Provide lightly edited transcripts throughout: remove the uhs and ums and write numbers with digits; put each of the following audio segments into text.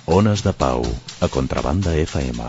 Ones de Pau, a Contrabanda FM.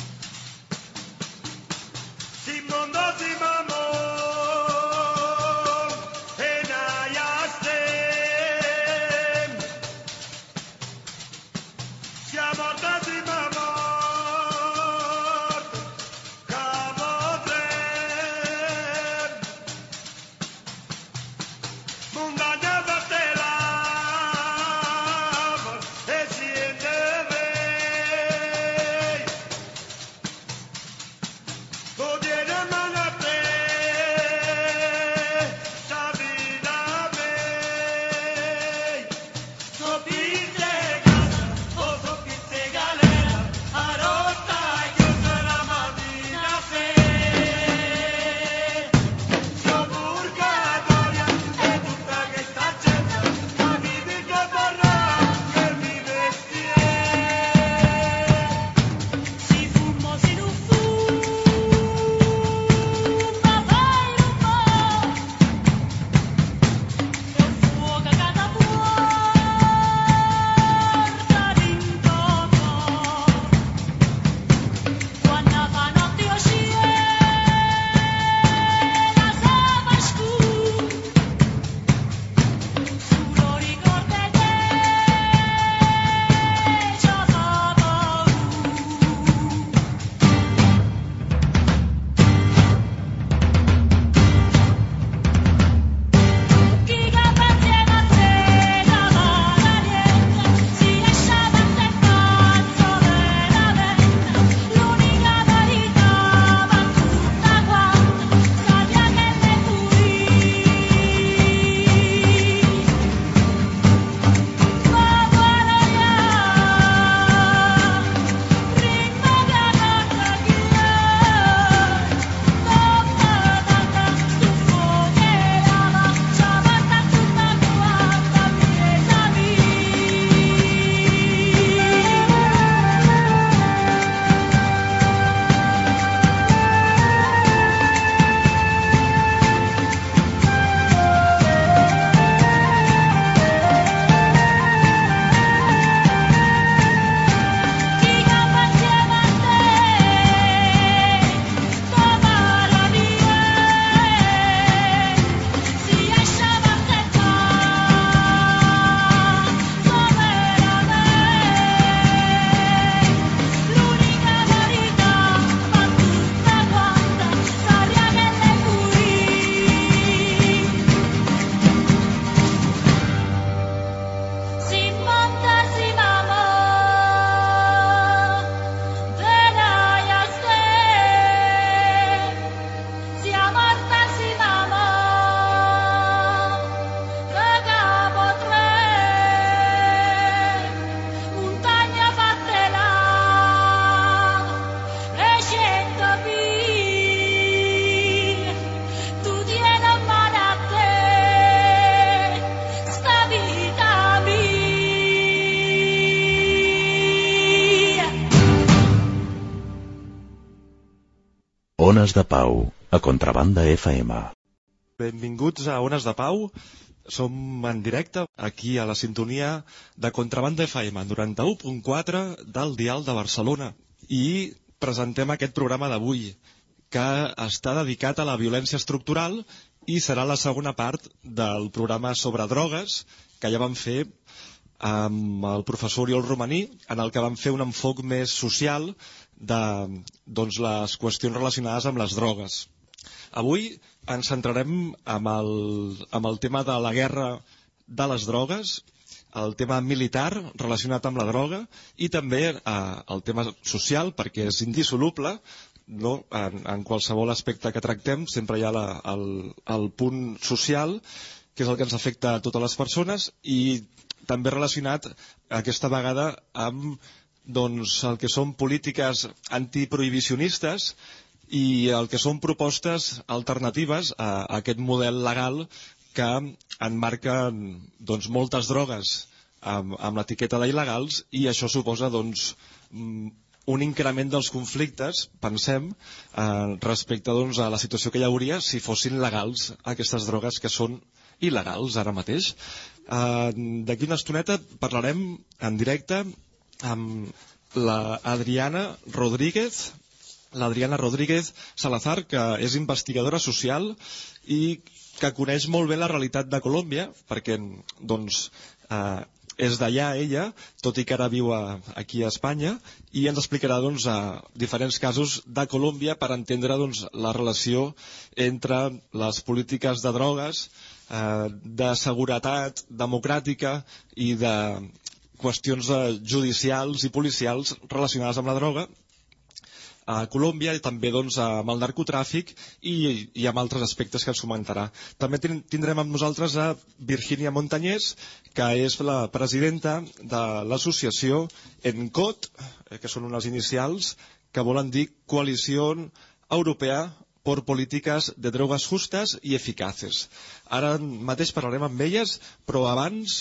Ones de Pau, a Contrabanda FM. Benvinguts a Ones de Pau. Som en directe aquí a la sintonia de Contrabanda FM 91.4 del dial de Barcelona. I presentem aquest programa d'avui, que està dedicat a la violència estructural i serà la segona part del programa sobre drogues que ja vam fer amb el professor Oriol Romaní, en el que vam fer un enfoc més social de les qüestions relacionades amb les drogues. Avui ens centrarem amb el tema de la guerra de les drogues, el tema militar relacionat amb la droga i també el tema social, perquè és indissoluble, no? En qualsevol aspecte que tractem sempre hi ha el punt social, que és el que ens afecta a totes les persones, i també relacionat aquesta vegada amb el que són polítiques antiprohibicionistes i el que són propostes alternatives a aquest model legal que enmarca moltes drogues amb l'etiqueta d'il·legals, i això suposa un increment dels conflictes, pensem, respecte a la situació que hi hauria si fossin legals aquestes drogues que són il·legals ara mateix. D'aquí una estoneta parlarem en directe amb l'Adriana Rodríguez Salazar, que és investigadora social i que coneix molt bé la realitat de Colòmbia, perquè doncs, és d'allà ella, tot i que ara viu aquí a Espanya, i ens explicarà doncs, diferents casos de Colòmbia per entendre doncs, la relació entre les polítiques de drogues, de seguretat democràtica i de qüestions judicials i policials relacionades amb la droga a Colòmbia i també doncs, amb el narcotràfic i amb altres aspectes que ens comentarà. També tindrem amb nosaltres a Virginia Montañés, que és la presidenta de l'associació ENCOT, que són unes inicials que volen dir Coalición Europea por Políticas de Drogas Justas y Eficaces. Ara mateix parlarem amb elles, però abans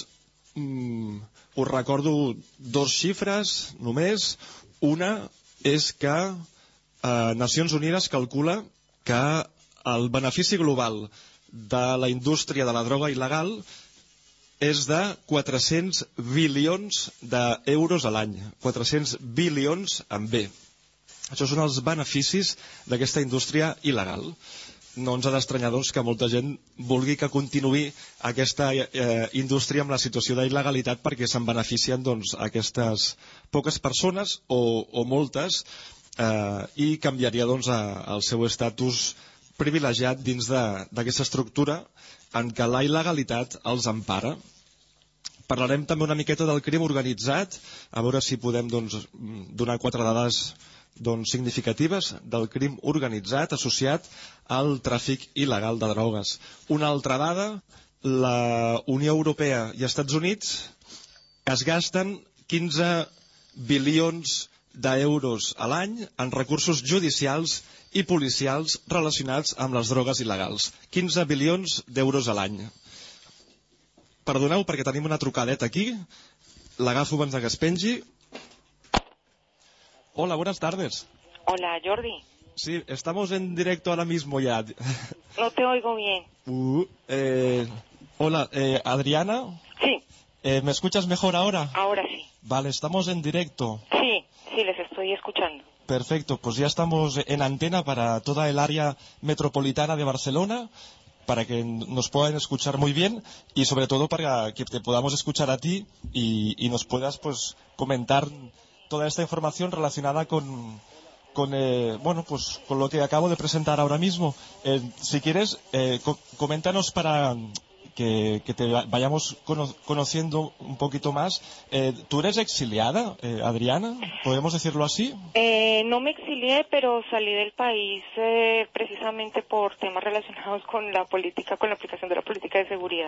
us recordo dos xifres només. Una és que Nacions Unides calcula que el benefici global de la indústria de la droga il·legal és de 400 bilions d'euros a l'any. 400 bilions amb B. Això són els beneficis d'aquesta indústria il·legal. No ens ha d'estranyar doncs, que molta gent vulgui que continuï aquesta indústria amb la situació d'il·legalitat perquè se'n beneficien doncs, aquestes poques persones o moltes i canviaria doncs, el seu estatus privilegiat dins d'aquesta estructura en què la il·legalitat els empara. Parlarem també una miqueta del crim organitzat, a veure si podem doncs, donar 4 dades doncs, significatives del crim organitzat associat al tràfic il·legal de drogues. Una altra dada, la Unió Europea i els Estats Units es gasten 15 bilions d'euros a l'any en recursos judicials i policials relacionats amb les drogues il·legals. 15 bilions d'euros a l'any. Perdoneu perquè tenim una trucadeta aquí. L'agafo abans que es pengi. Hola, buenas tardes. Hola, Jordi. Sí, estamos en directo ahora mismo ya. No te oigo bien. Hola, Adriana. Sí. ¿Me escuchas mejor ahora? Ahora sí. Vale, estamos en directo. Sí, les estoy escuchando. Perfecto, pues ya estamos en antena para toda el área metropolitana de Barcelona, para que nos puedan escuchar muy bien y sobre todo para que te podamos escuchar a ti y nos puedas pues comentar toda esta información relacionada con lo que acabo de presentar ahora mismo. Si quieres, coméntanos para que te vayamos conociendo un poquito más. ¿Tú eres exiliada, Adriana? ¿Podemos decirlo así? No me exilié, pero salí del país precisamente por temas relacionados con la política, con la aplicación de la política de seguridad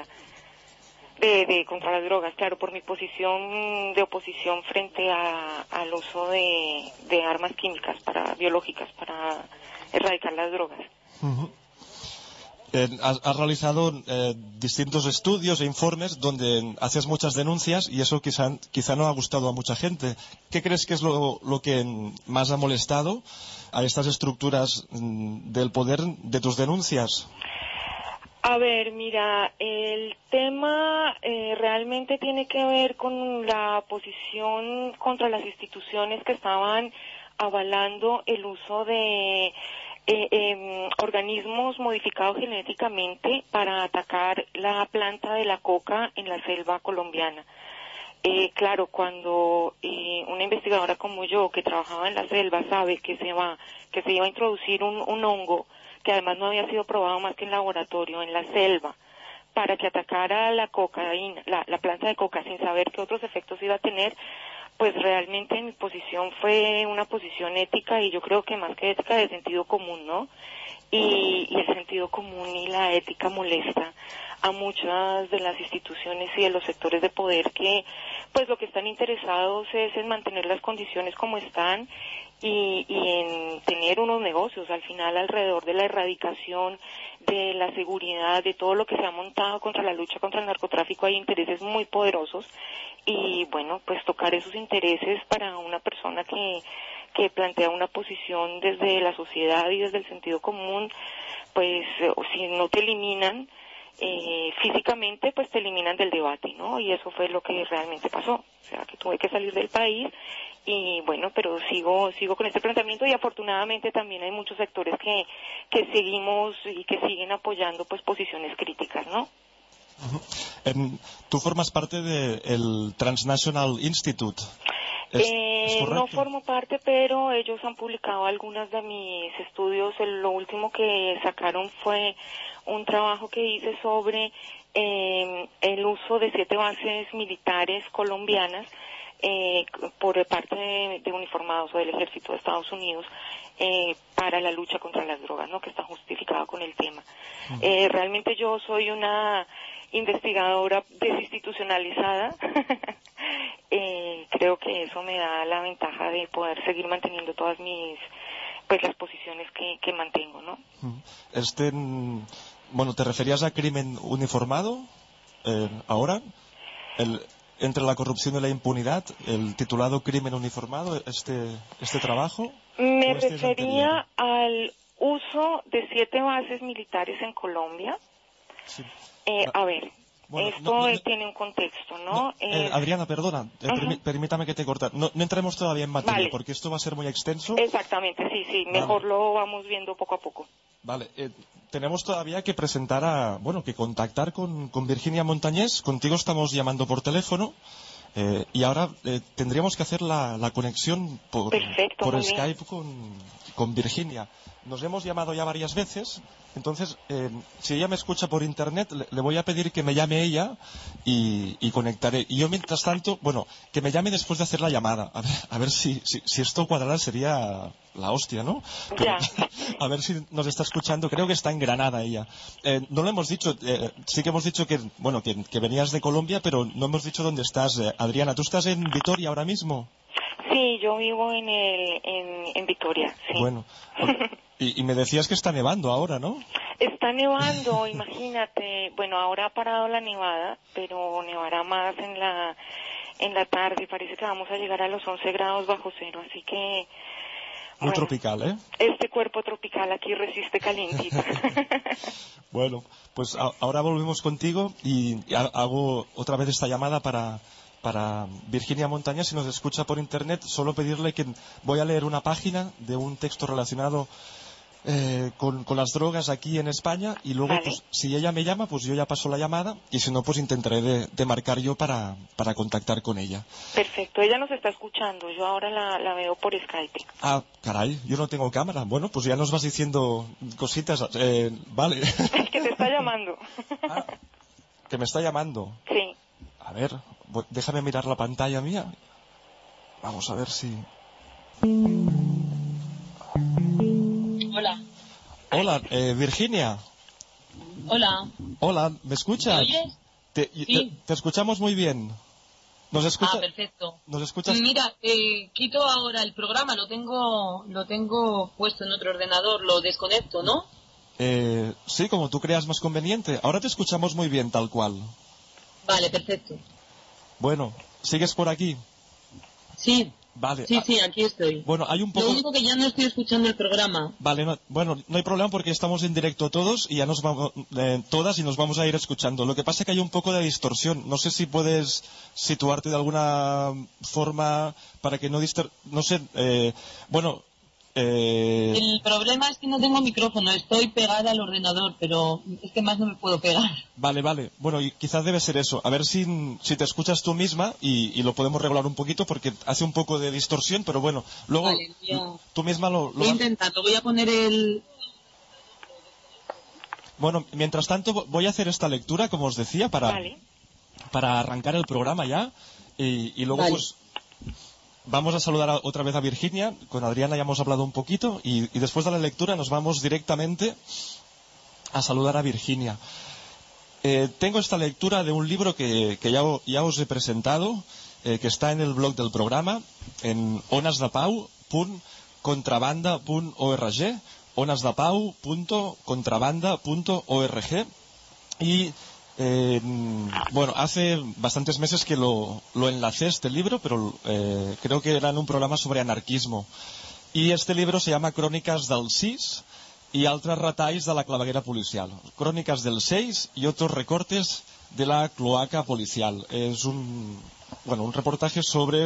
contra las drogas, claro, por mi posición de oposición frente al uso de armas químicas biológicas para erradicar las drogas. Uh-huh. Has realizado distintos estudios e informes donde haces muchas denuncias y eso quizá no ha gustado a mucha gente. ¿Qué crees que es lo que más ha molestado a estas estructuras del poder de tus denuncias? A ver, mira, el tema realmente tiene que ver con la posición contra las instituciones que estaban avalando el uso de organismos modificados genéticamente para atacar la planta de la coca en la selva colombiana. Claro, cuando una investigadora como yo, que trabajaba en la selva, sabe que se iba a introducir un hongo que además no había sido probado más que en laboratorio, en la selva, para que atacara la cocaína, la planta de coca, sin saber qué otros efectos iba a tener, pues realmente mi posición fue una posición ética, y yo creo que más que ética, de sentido común, ¿no? Y el sentido común y la ética molesta a muchas de las instituciones y de los sectores de poder que pues lo que están interesados es en mantener las condiciones como están y en tener unos negocios al final alrededor de la erradicación, de la seguridad, de todo lo que se ha montado contra la lucha contra el narcotráfico. Hay intereses muy poderosos y bueno, pues tocar esos intereses para una persona que plantea una posición desde la sociedad y desde el sentido común, pues si no te eliminan, físicamente pues te eliminan del debate, ¿no? Y eso fue lo que realmente pasó. O sea, que tuve que salir del país y bueno, pero sigo con este planteamiento y afortunadamente también hay muchos sectores que seguimos y que siguen apoyando pues posiciones críticas, ¿no? Tú formas parte del Transnational Institute. ¿Es correcto? No formo parte, pero ellos han publicado algunos de mis estudios. Lo último que sacaron fue un trabajo que hice sobre el uso de 7 bases militares colombianas por parte de uniformados o del ejército de Estados Unidos para la lucha contra las drogas, ¿no? Que está justificado con el tema. Realmente yo soy una investigadora desinstitucionalizada. Creo que eso me da la ventaja de poder seguir manteniendo todas pues las posiciones que mantengo, ¿no? Bueno, ¿te referías a crimen uniformado ahora? Entre la corrupción y la impunidad, el titulado crimen uniformado, este trabajo. Me refería al uso de 7 bases militares en Colombia. Sí. A ver, bueno, esto tiene un contexto, ¿no? Adriana, perdona, permítame que te corte. No entremos todavía en materia, vale, porque esto va a ser muy extenso. Exactamente, sí, mejor vale. Lo vamos viendo poco a poco. Vale, tenemos todavía que presentar que contactar con Virginia Montañés. Contigo estamos llamando por teléfono. Y ahora tendríamos que hacer la conexión por Skype con Virginia. Nos hemos llamado ya varias veces, entonces si ella me escucha por internet le voy a pedir que me llame ella y conectaré. Y yo mientras tanto, que me llame después de hacer la llamada, a ver si esto cuadrará, sería la hostia, ¿no? Ya. A ver si nos está escuchando. Creo que está en Granada ella. No lo hemos dicho, sí que hemos dicho que venías de Colombia, pero no hemos dicho dónde estás. Adriana, ¿tú estás en Vitoria ahora mismo? Sí, yo vivo en Vitoria, sí. Bueno, y me decías que está nevando ahora, ¿no? Está nevando, imagínate. Bueno, ahora ha parado la nevada, pero nevará más en la tarde. Parece que vamos a llegar a los 11 grados bajo cero, así que... Muy tropical, ¿eh? Este cuerpo tropical aquí resiste calientito. Bueno, pues ahora volvemos contigo y hago otra vez esta llamada para Virginia Montañés. Si nos escucha por internet, solo pedirle que voy a leer una página de un texto relacionado con las drogas aquí en España y luego, vale, pues si ella me llama, pues yo ya paso la llamada y si no, pues intentaré de marcar yo para contactar con ella. Perfecto, ella nos está escuchando, yo ahora la veo por Skype. Ah, caray, yo no tengo cámara. Bueno, pues ya nos vas diciendo cositas, vale. Es que te está llamando. Ah, que me está llamando. Sí. A ver, déjame mirar la pantalla mía. Vamos a ver si... Hola. Hola, Virginia. Hola. Hola, ¿me escuchas? ¿Me oyes? Sí. Te escuchamos muy bien. ¿Nos escuchas? Ah, perfecto. ¿Nos escuchas? Mira, quito ahora el programa, lo tengo puesto en otro ordenador, lo desconecto, ¿no? Sí, como tú creas más conveniente. Ahora te escuchamos muy bien, tal cual. Vale, perfecto. Bueno, ¿sigues por aquí? Sí. Vale. Sí, aquí estoy. Bueno, hay un poco... Lo único que ya no estoy escuchando el programa. Vale, no hay problema porque estamos en directo todos y ya nos vamos todas y nos vamos a ir escuchando. Lo que pasa es que hay un poco de distorsión. No sé si puedes situarte de alguna forma para que no no sé, El problema es que no tengo micrófono, estoy pegada al ordenador, pero es que más no me puedo pegar. Vale. Bueno, y quizás debe ser eso. A ver si te escuchas tú misma y lo podemos regular un poquito porque hace un poco de distorsión, pero bueno, luego vale, tú misma lo voy a intentarlo, voy a poner el... Bueno, mientras tanto voy a hacer esta lectura, como os decía, para arrancar el programa ya y luego vale. Pues... Vamos a saludar otra vez a Virginia. Con Adriana ya hemos hablado un poquito y después de la lectura nos vamos directamente a saludar a Virginia. Tengo esta lectura de un libro que ya os he presentado, que está en el blog del programa, en onasdepau.contrabanda.org, onasdepau.contrabanda.org, y hace bastantes meses que lo enlacé este libro, pero creo que era en un programa sobre anarquismo. Y este libro se llama Crónicas del CIS, y otros retalls de la claveguera policial. Crónicas del 6 y otros recortes de la cloaca policial. Es un reportaje sobre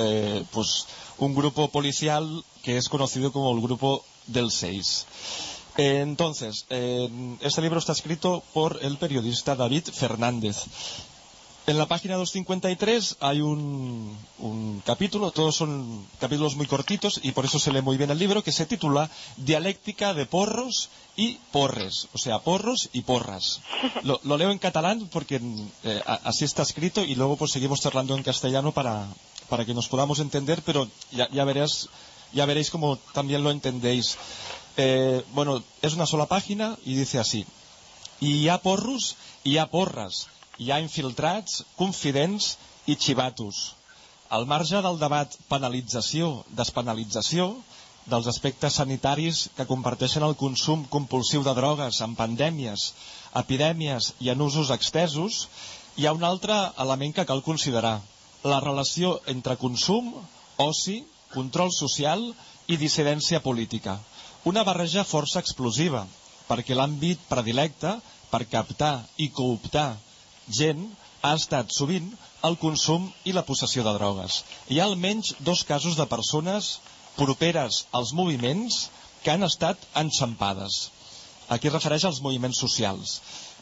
un grupo policial que es conocido como el Grupo del 6. Entonces, este libro está escrito por el periodista David Fernández. En la página 253 hay un capítulo, todos son capítulos muy cortitos y por eso se lee muy bien el libro, que se titula Dialéctica de porros y porres, o sea, porros y porras. Lo leo en catalán porque así está escrito y luego pues seguimos charlando en castellano para que nos podamos entender, pero ya veréis cómo también lo entendéis. Es una sola página y dice así: hi ha porros i hi ha porres, hi ha infiltrats, confidents i xivatos. Al marge del debat penalització-despenalització, dels aspectes sanitaris que comparteixen el consum compulsiu de drogues en pandèmies, epidèmies i en usos extesos, hi ha un altre element que cal considerar: la relació entre consum, oci, control social i dissidència política. Una barreja força explosiva, perquè l'àmbit predilecte per captar i cooptar gent ha estat sovint el consum i la possessió de drogues. Hi ha almenys 2 casos de persones properes als moviments que han estat enxampades. Aquí es refereix als moviments socials.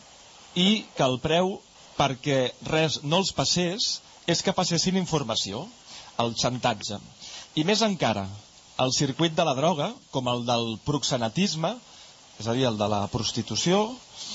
I que el preu perquè res no els passés és que passessin informació, el xantatge. I més encara, el circuit de la droga, com el del proxenetisme, és a dir, el de la prostitució,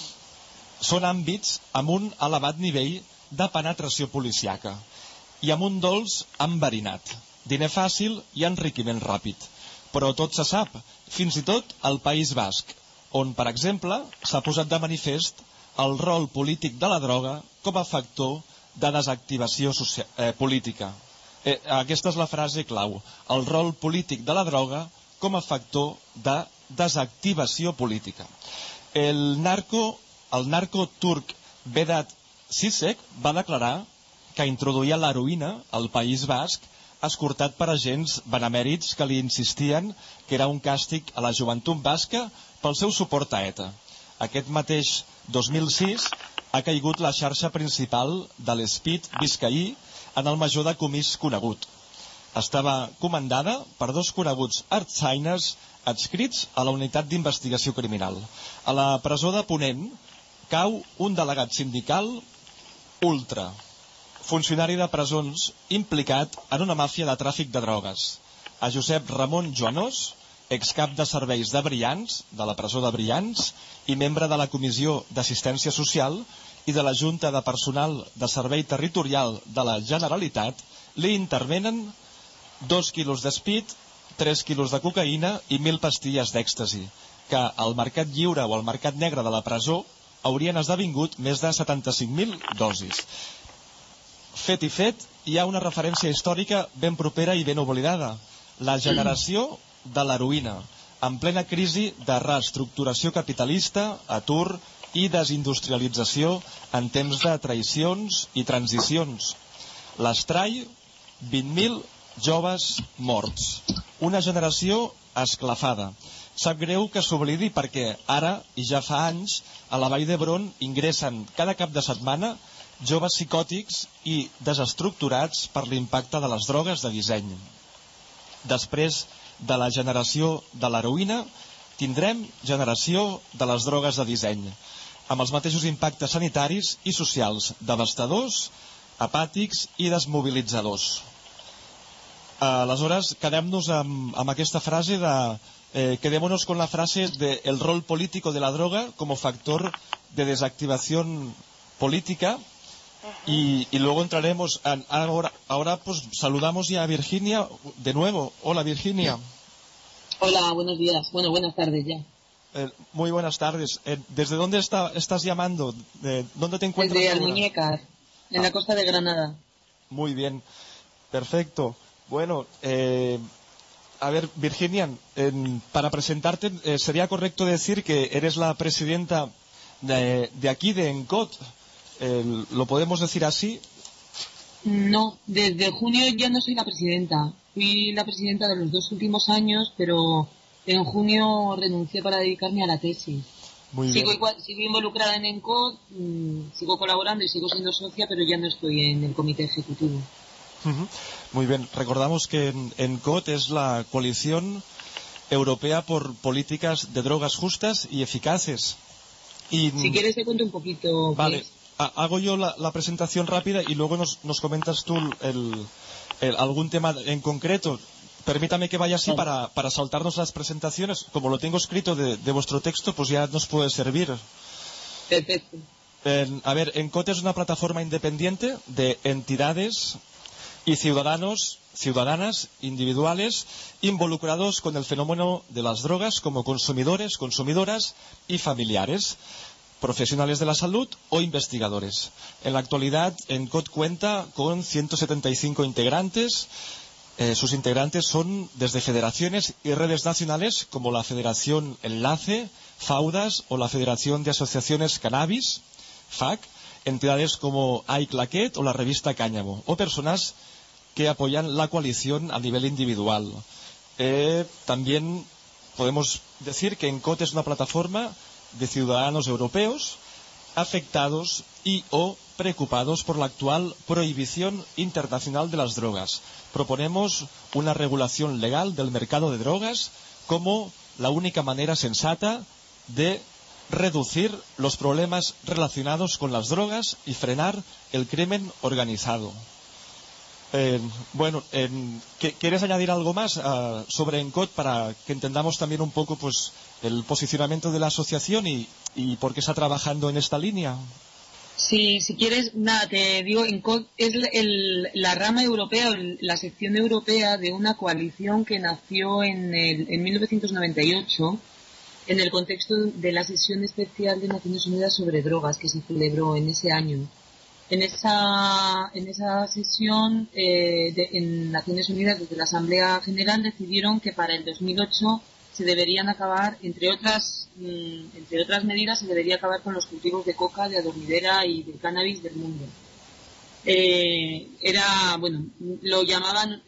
són àmbits amb un elevat nivell de penetració policíaca i amb un dolç enverinat, diner fàcil i enriquiment ràpid. Però tot se sap, fins i tot al País Basc, on, per exemple, s'ha posat de manifest el rol polític de la droga com a factor de desactivació política. Aquesta és la frase clau: el rol polític de la droga com a factor de desactivació política. El narco turc Vedat Sisek va declarar que introduïa l'heroïna al País Basc escortat per agents benemèrits que li insistien que era un càstig a la joventut basca pel seu suport a ETA. Aquest mateix 2006 ha caigut la xarxa principal de l'Espit biscaí en el major decomís conegut. Estava comandada per 2 coneguts artsaines adscrits a la unitat d'investigació criminal. A la presó de Ponent cau un delegat sindical ultra, funcionari de presons implicat en una màfia de tràfic de drogues. A Josep Ramon Joanós, excap de serveis de Brians, de la presó de Brians, i membre de la Comissió d'Assistència Social i de la Junta de Personal de Servei Territorial de la Generalitat, li intervenen 2 quilos d'espit, 3 quilos de cocaïna i 1.000 pastilles d'èxtasi, que al mercat lliure o al mercat negre de la presó haurien esdevingut més de 75.000 dosis. Fet i fet, hi ha una referència històrica ben propera i ben oblidada: la generació de l'heroïna, en plena crisi de reestructuració capitalista, atur i desindustrialització en temps de traïcions i transicions. L'Estrai, 20.000 joves morts. Una generació esclafada. Sap greu que s'oblidi perquè ara, i ja fa anys, a la Vall d'Hebron ingressen cada cap de setmana joves psicòtics i desestructurats per l'impacte de les drogues de disseny. Després de la generació de l'heroïna, tindrem generació de les drogues de disseny, amb els mateixos impactes sanitaris i socials, devastadors, apàtics i desmobilitzadors. Aleshores, quedem-nos amb aquesta frase quedémonos con la frase de el rol político de la droga como factor de desactivación política. Y luego entraremos ahora pues saludamos ya a Virginia de nuevo. Hola, Virginia. Hola, buenos días. Bueno, buenas tardes ya. Muy buenas tardes. ¿Desde dónde estás llamando? ¿Dónde te encuentras? Desde Almuñécar, en la costa de Granada. Muy bien, perfecto. Bueno, a ver, Virginia, para presentarte, sería correcto decir que eres la presidenta de aquí, de ENCOT. ¿Lo podemos decir así? No, desde junio ya no soy la presidenta. Fui la presidenta de los 2 últimos años, pero En junio renuncié para dedicarme a la tesis. Muy Sigo bien. igual, sigo involucrada en ENCOD, sigo colaborando y sigo siendo socia, pero ya no estoy en el comité ejecutivo. Ujú. Muy bien. Recordamos que ENCOD es la coalición europea por políticas de drogas justas y eficaces. Y, Si quieres te cuento un poquito. vale, hago yo la presentación rápida y luego nos comentas tú algún tema en concreto. Permítame que vaya así para saltarnos las presentaciones. Como lo tengo escrito de vuestro texto, pues ya nos puede servir. Perfecto. A ver, ENCOD es una plataforma independiente de entidades y ciudadanas individuales involucrados con el fenómeno de las drogas como consumidores, consumidoras y familiares, profesionales de la salud o investigadores. En la actualidad, ENCOD cuenta con 175 integrantes. Sus integrantes son desde federaciones y redes nacionales como la Federación Enlace, FAUDAS o la Federación de Asociaciones Cannabis, FAC, entidades como iClaquet o la revista Cáñamo, o personas que apoyan la coalición a nivel individual. También podemos decir que ENCOD es una plataforma de ciudadanos europeos afectados y o preocupados por la actual prohibición internacional de las drogas. Proponemos una regulación legal del mercado de drogas como la única manera sensata de reducir los problemas relacionados con las drogas y frenar el crimen organizado. ¿Quieres añadir algo más sobre ENCOD para que entendamos también un poco pues el posicionamiento de la asociación y por qué está trabajando en esta línea? Sí, si quieres, nada, te digo, ENCOD es la rama europea, la sección europea de una coalición que nació en 1998 en el contexto de la sesión especial de Naciones Unidas sobre drogas que se celebró en ese año. En esa sesión en Naciones Unidas, desde la Asamblea General, decidieron que para el 2008 se deberían acabar, entre otras medidas, se debería acabar con los cultivos de coca, de adormidera y de cannabis del mundo. Lo llamaban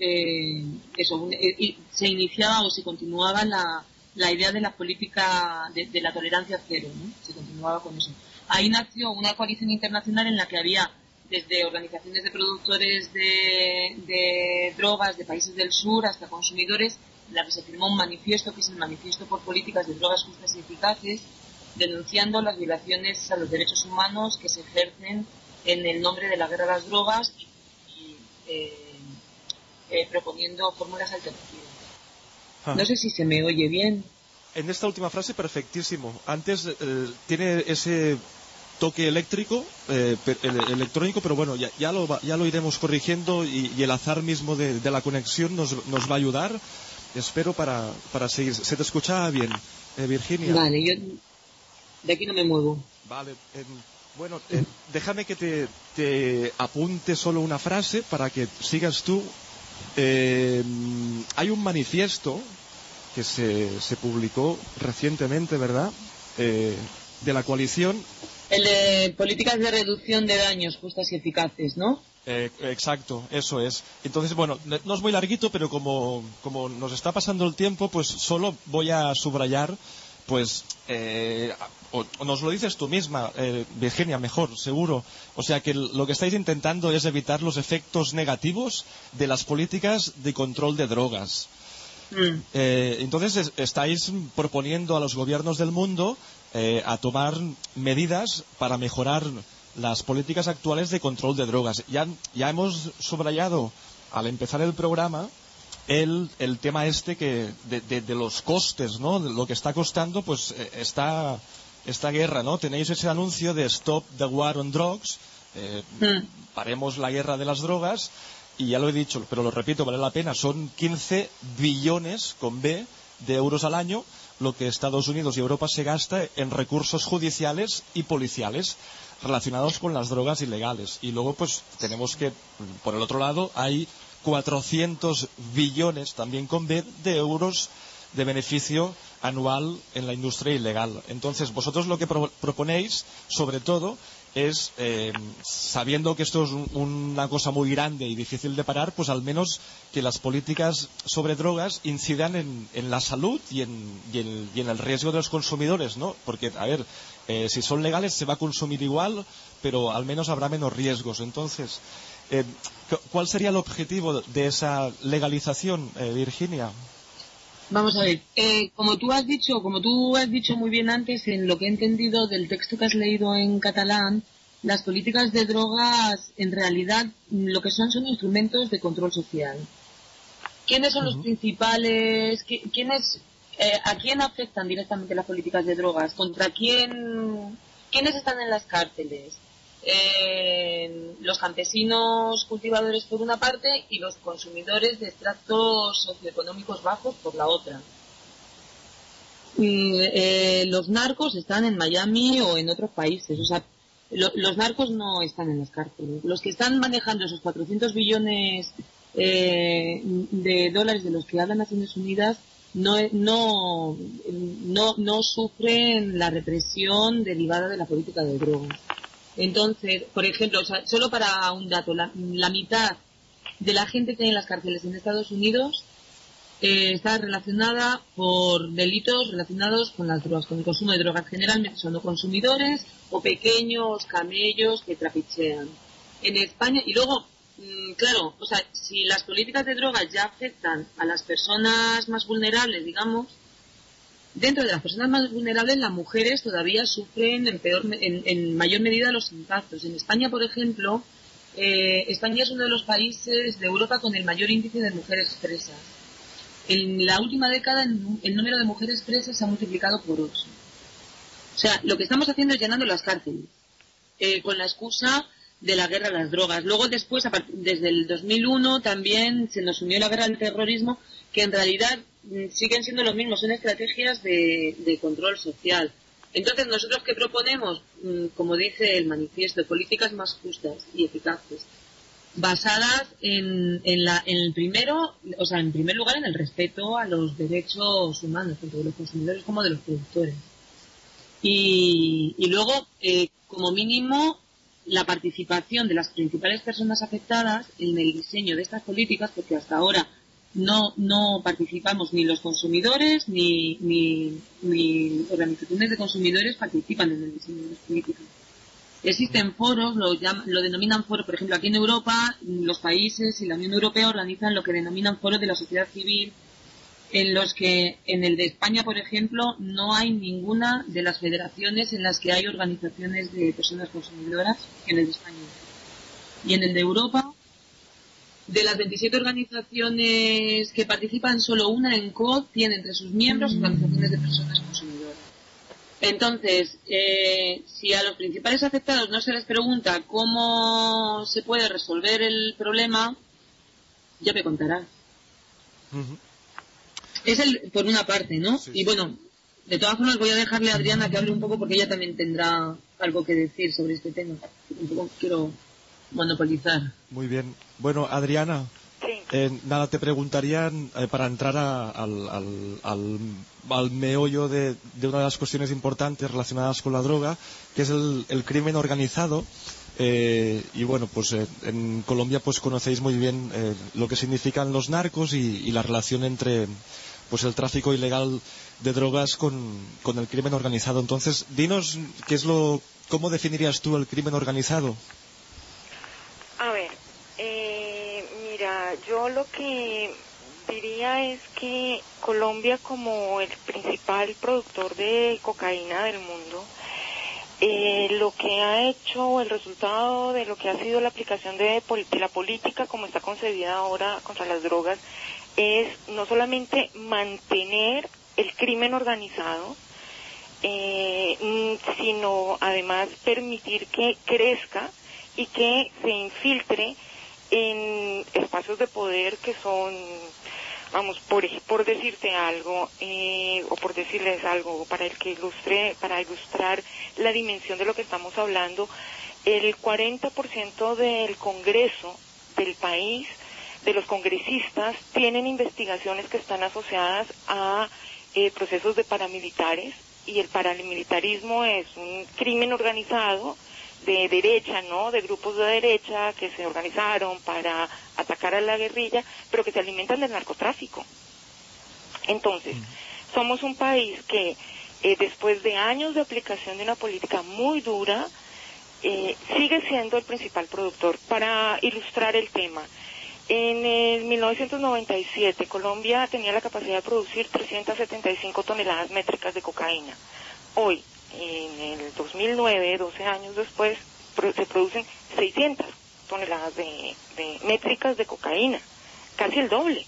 se iniciaba o se continuaba la idea de la política de la tolerancia cero, ¿no? Se continuaba con eso. Ahí nació una coalición internacional en la que había desde organizaciones de productores de drogas de países del sur hasta consumidores, en la que se firmó un manifiesto, que es el Manifiesto por Políticas de Drogas Justas y Eficaces, denunciando las violaciones a los derechos humanos que se ejercen en el nombre de la guerra a las drogas y proponiendo fórmulas alternativas. No sé si se me oye bien. En esta última frase, perfectísimo. Antes tiene ese toque eléctrico, electrónico, pero bueno, ya lo iremos corrigiendo y el azar mismo de la conexión nos va a ayudar, espero, para seguir. ¿Se te escucha bien, Virginia? Vale, yo de aquí no me muevo. Vale, déjame que te apunte solo una frase para que sigas tú. Hay un manifiesto que se publicó recientemente, ¿verdad?, de la coalición. El de políticas de reducción de daños justas y eficaces, ¿no? Exacto, eso es. Entonces, bueno, no es muy larguito, pero como nos está pasando el tiempo, pues solo voy a subrayar, pues, o nos lo dices tú misma, Virginia, mejor, seguro. O sea que lo que estáis intentando es evitar los efectos negativos de las políticas de control de drogas. Entonces estáis proponiendo a los gobiernos del mundo a tomar medidas para mejorar las políticas actuales de control de drogas. Ya hemos subrayado al empezar el programa el tema que de los costes, ¿no? De lo que está costando pues esta guerra, ¿no? Tenéis ese anuncio de Stop the War on Drugs, paremos la guerra de las drogas. Y ya lo he dicho, pero lo repito, vale la pena, son 15 billones con B de euros al año lo que Estados Unidos y Europa se gasta en recursos judiciales y policiales relacionados con las drogas ilegales. Y luego pues tenemos que, por el otro lado, hay 400 billones también con B de euros de beneficio anual en la industria ilegal. Entonces vosotros lo que proponéis, sobre todo, es, sabiendo que esto es una cosa muy grande y difícil de parar, pues al menos que las políticas sobre drogas incidan en la salud y en el riesgo de los consumidores, ¿no? Porque, a ver, si son legales se va a consumir igual, pero al menos habrá menos riesgos. Entonces, ¿cuál sería el objetivo de esa legalización, Virginia? Vamos a ver, como tú has dicho muy bien antes, en lo que he entendido del texto que has leído en catalán, las políticas de drogas en realidad lo que son instrumentos de control social. ¿Quiénes son los principales? ¿A quién afectan directamente las políticas de drogas? ¿Contra quién? ¿Quiénes están en las cárceles? Los campesinos cultivadores por una parte y los consumidores de extractos socioeconómicos bajos por la otra. Los narcos están en Miami o en otros países, o sea, los narcos no están en las cárceles. Los que están manejando esos 400 billones de dólares de los que hablan Naciones Unidas no sufren la represión derivada de la política de drogas. Entonces, por ejemplo, o sea, solo para un dato, la mitad de la gente que hay en las cárceles en Estados Unidos está relacionada por delitos relacionados con las drogas, con el consumo de drogas. Generalmente son o consumidores o pequeños camellos que trapichean. En España, y luego, claro, o sea, si las políticas de drogas ya afectan a las personas más vulnerables, digamos, dentro de las personas más vulnerables, las mujeres todavía sufren en mayor medida los impactos. En España, por ejemplo, España es uno de los países de Europa con el mayor índice de mujeres presas. En la última década, el número de mujeres presas se ha multiplicado por 8. O sea, lo que estamos haciendo es llenando las cárceles, con la excusa de la guerra a las drogas. Luego, después, desde el 2001, también se nos unió la guerra al terrorismo, que en realidad siguen siendo los mismos, son estrategias de control social. Entonces, ¿nosotros qué proponemos? Como dice el manifiesto, políticas más justas y eficaces, basadas en primer lugar, en el respeto a los derechos humanos, tanto de los consumidores como de los productores. Y luego, como mínimo, la participación de las principales personas afectadas en el diseño de estas políticas, porque hasta ahora no participamos, ni los consumidores ni organizaciones de consumidores participan en el diseño de las políticas. Existen foros, lo denominan foro, por ejemplo, aquí en Europa, los países y la Unión Europea organizan lo que denominan foros de la sociedad civil, en los que, en el de España, por ejemplo, no hay ninguna de las federaciones en las que hay organizaciones de personas consumidoras, en el de España. Y en el de Europa, de las 27 organizaciones que participan, solo una, en COD, tiene entre sus miembros organizaciones de personas consumidoras. Entonces, si a los principales afectados no se les pregunta cómo se puede resolver el problema, ya me contarás. Es por una parte, ¿no? Sí. Y bueno, de todas formas voy a dejarle a Adriana que hable un poco porque ella también tendrá algo que decir sobre este tema. Un poco quiero monopolizar. Muy bien. Bueno, Adriana, nada, te preguntarían, para entrar al meollo de una de las cuestiones importantes relacionadas con la droga, que es el crimen organizado. Y bueno, pues en Colombia pues conocéis muy bien lo que significan los narcos y la relación entre pues el tráfico ilegal de drogas con el crimen organizado. Entonces, dinos cómo definirías tú el crimen organizado. A ver, mira, yo lo que diría es que Colombia, como el principal productor de cocaína del mundo, lo que ha hecho, el resultado de lo que ha sido la aplicación de la política como está concebida ahora contra las drogas, es no solamente mantener el crimen organizado, sino además permitir que crezca y que se infiltre en espacios de poder que son, vamos, por decirte algo, o por decirles algo, para ilustrar la dimensión de lo que estamos hablando, el 40% del Congreso del país, de los congresistas, tienen investigaciones que están asociadas a procesos de paramilitares, y el paramilitarismo es un crimen organizado de derecha, ¿no? De grupos de derecha que se organizaron para atacar a la guerrilla, pero que se alimentan del narcotráfico. Entonces, somos un país que después de años de aplicación de una política muy dura, sigue siendo el principal productor. Para ilustrar el tema, en el 1997 Colombia tenía la capacidad de producir 375 toneladas métricas de cocaína. Hoy, en el 2009, 12 años después, se producen 600 toneladas de métricas de cocaína, casi el doble.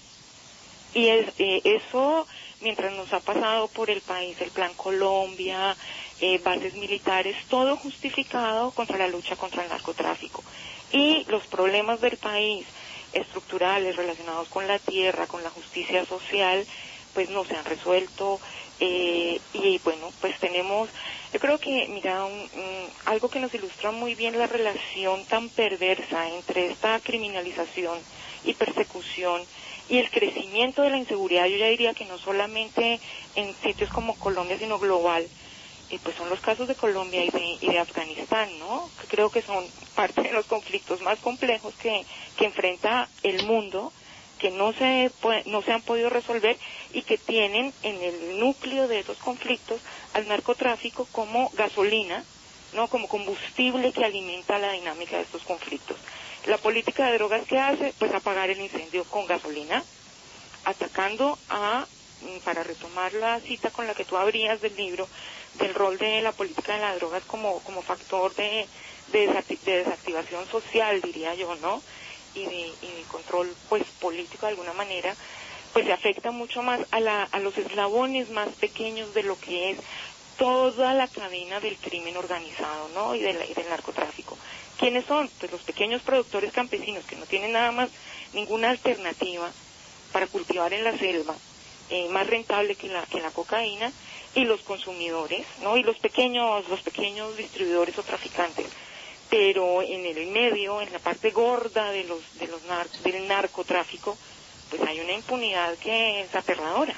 Y eso, mientras nos ha pasado por el país el Plan Colombia, bases militares, todo justificado contra la lucha contra el narcotráfico. Y los problemas del país estructurales relacionados con la tierra, con la justicia social, pues no se han resuelto. Y bueno, pues tenemos, yo creo que, mira, algo que nos ilustra muy bien la relación tan perversa entre esta criminalización y persecución y el crecimiento de la inseguridad. Yo ya diría que no solamente en sitios como Colombia, sino global, pues son los casos de Colombia y de Afganistán, ¿no? Que creo que son parte de los conflictos más complejos que enfrenta el mundo, que no se han podido resolver y que tienen en el núcleo de esos conflictos al narcotráfico como gasolina, ¿no? Como combustible que alimenta la dinámica de estos conflictos. La política de drogas, ¿qué hace? Pues apagar el incendio con gasolina, atacando para retomar la cita con la que tú abrías del libro, del rol de la política de las drogas como factor de desactivación social, diría yo, ¿no? Y de control, pues, político de alguna manera, pues se afecta mucho más a los eslabones más pequeños de lo que es toda la cadena del crimen organizado, ¿no? Y del narcotráfico. ¿Quiénes son? Pues los pequeños productores campesinos que no tienen nada más, ninguna alternativa para cultivar en la selva, más rentable que la cocaína, y los consumidores, ¿no? Y los pequeños distribuidores o traficantes. Pero en el medio, en la parte gorda del narcotráfico, pues hay una impunidad que es aterradora,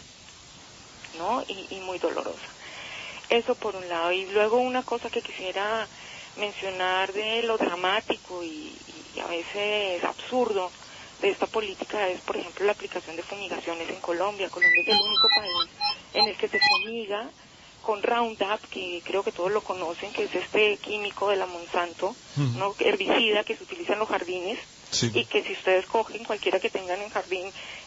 ¿no? Y muy dolorosa. Eso por un lado. Y luego una cosa que quisiera mencionar de lo dramático y a veces absurdo de esta política es, por ejemplo, la aplicación de fumigaciones en Colombia. Colombia es el único país en el que se fumiga con Roundup, que creo que todos lo conocen, que es este químico de la Monsanto, ¿no? Herbicida que se utiliza en los jardines, sí. Y que si ustedes cogen, cualquiera que tengan en jardín,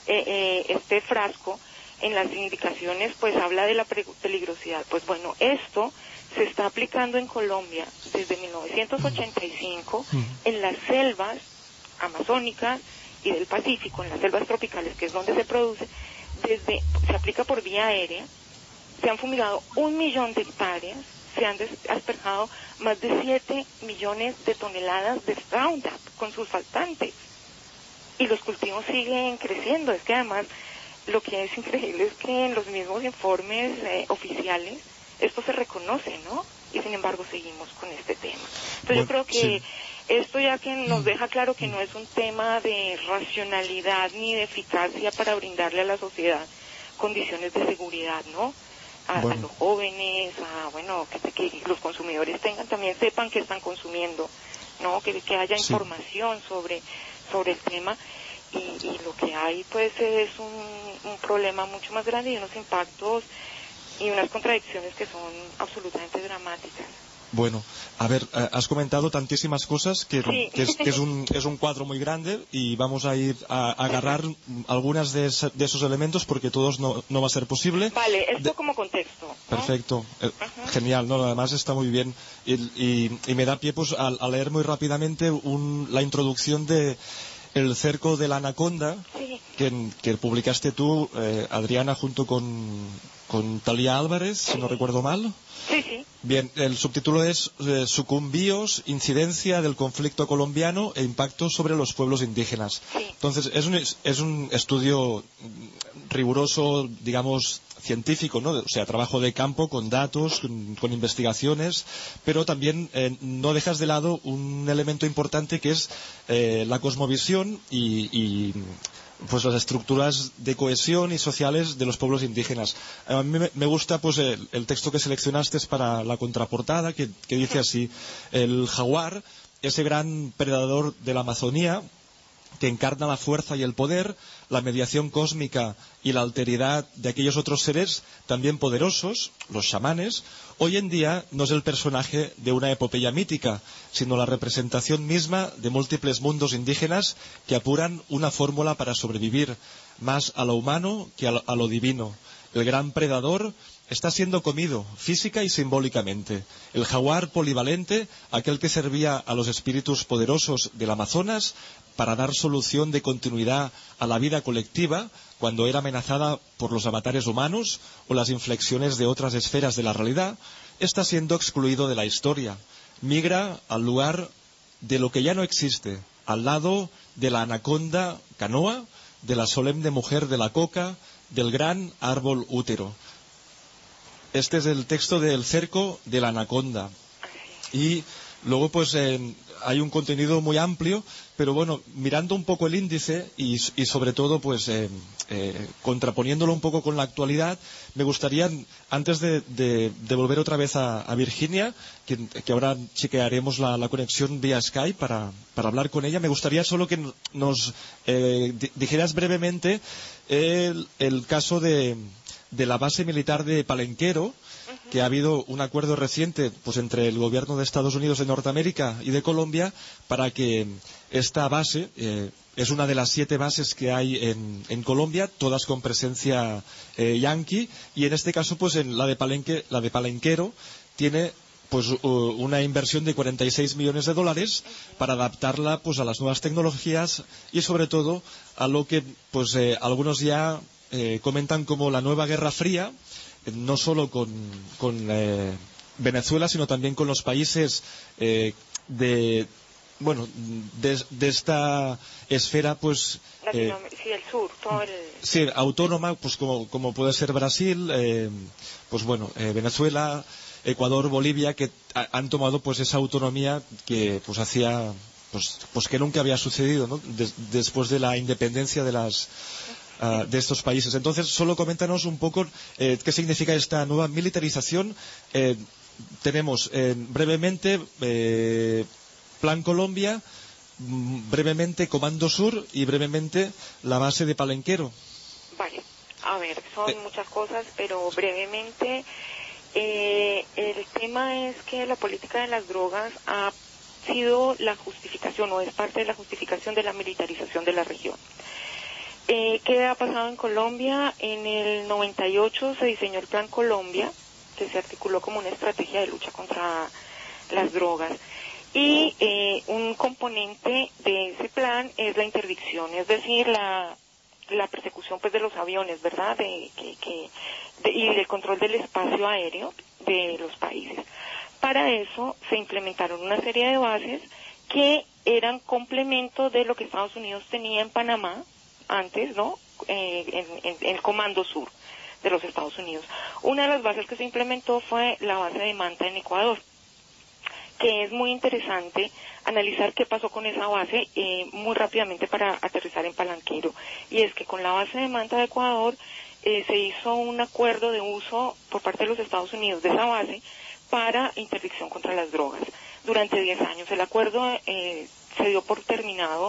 este frasco, en las indicaciones, pues habla de la peligrosidad. Pues bueno, esto se está aplicando en Colombia desde 1985 en las selvas amazónicas y del Pacífico, en las selvas tropicales, que es donde se produce, se aplica por vía aérea. Se han fumigado 1 millón de hectáreas, se han asperjado más de 7 millones de toneladas de Roundup con surfactantes. Y los cultivos siguen creciendo. Es que además lo que es increíble es que en los mismos informes oficiales esto se reconoce, ¿no? Y sin embargo seguimos con este tema. Entonces bueno, yo creo que esto ya que nos deja claro que no es un tema de racionalidad ni de eficacia para brindarle a la sociedad condiciones de seguridad, ¿no? A los jóvenes, que los consumidores también sepan que están consumiendo, ¿no? Que haya información sobre el tema, y lo que hay pues es un problema mucho más grande y unos impactos y unas contradicciones que son absolutamente dramáticas. Bueno, a ver, has comentado tantísimas cosas que es un cuadro muy grande, y vamos a ir a agarrar algunas de esos elementos porque todos no va a ser posible. Vale, esto como contexto, ¿no? Perfecto, genial, ¿no? Además está muy bien, y me da pie pues a leer muy rápidamente la introducción de El cerco de la anaconda, sí, que publicaste tú, Adriana, junto con Talía Álvarez, sí, si no recuerdo mal. Sí, sí. Bien, el subtítulo es Sucumbíos, incidencia del conflicto colombiano e impacto sobre los pueblos indígenas. Sí. Entonces, es un estudio riguroso, digamos, científico, ¿no? O sea, trabajo de campo, con datos, con investigaciones, pero también no dejas de lado un elemento importante que es la cosmovisión y pues las estructuras de cohesión y sociales de los pueblos indígenas. A mí me gusta pues el texto que seleccionaste para la contraportada, que dice así: el jaguar, ese gran predador de la Amazonía, que encarna la fuerza y el poder, la mediación cósmica y la alteridad de aquellos otros seres también poderosos, los chamanes, hoy en día no es el personaje de una epopeya mítica, sino la representación misma de múltiples mundos indígenas que apuran una fórmula para sobrevivir, más a lo humano que a lo divino. El gran predador está siendo comido física y simbólicamente. El jaguar polivalente, aquel que servía a los espíritus poderosos del Amazonas para dar solución de continuidad a la vida colectiva cuando era amenazada por los avatares humanos o las inflexiones de otras esferas de la realidad, está siendo excluido de la historia. Migra al lugar de lo que ya no existe, al lado de la anaconda canoa, de la solemne mujer de la coca, del gran árbol útero. Este es el texto del cerco de la anaconda. Y luego pues hay un contenido muy amplio, pero bueno, mirando un poco el índice y sobre todo pues contraponiéndolo un poco con la actualidad, me gustaría, antes de volver otra vez a Virginia, que ahora chequearemos la conexión vía Skype para hablar con ella, me gustaría solo que nos dijeras brevemente el caso de la base militar de Palenquero, que ha habido un acuerdo reciente pues entre el gobierno de Estados Unidos de Norteamérica y de Colombia para que esta base, es una de las 7 bases que hay en Colombia, todas con presencia yanqui, y en este caso pues en la de Palenquero tiene pues una inversión de 46 millones de dólares para adaptarla pues a las nuevas tecnologías y sobre todo a lo que pues algunos ya comentan como la nueva Guerra Fría, no solo con Venezuela, sino también con los países de esta esfera, pues sí, el sur, todo el... sí, autónoma, pues como puede ser Brasil, pues bueno, Venezuela, Ecuador, Bolivia, que han tomado pues esa autonomía que pues hacía pues que nunca había sucedido, ¿no? Después de la independencia de estos países. Entonces, solo coméntanos un poco qué significa esta nueva militarización. Tenemos brevemente Plan Colombia, brevemente Comando Sur y brevemente la base de Palenquero. Vale, a ver, son muchas cosas, pero brevemente el tema es que la política de las drogas ha sido la justificación o es parte de la justificación de la militarización de la región. ¿Qué ha pasado en Colombia? En el 98 se diseñó el Plan Colombia, que se articuló como una estrategia de lucha contra las drogas. Y un componente de ese plan es la interdicción, es decir, la persecución pues de los aviones, ¿verdad? Y del control del espacio aéreo de los países. Para eso se implementaron una serie de bases que eran complemento de lo que Estados Unidos tenía en Panamá antes, ¿no? En el Comando Sur de los Estados Unidos. Una de las bases que se implementó fue la base de Manta en Ecuador, que es muy interesante analizar qué pasó con esa base muy rápidamente para aterrizar en Palenquero. Y es que con la base de Manta de Ecuador se hizo un acuerdo de uso por parte de los Estados Unidos de esa base para interdicción contra las drogas durante 10 años. El acuerdo se dio por terminado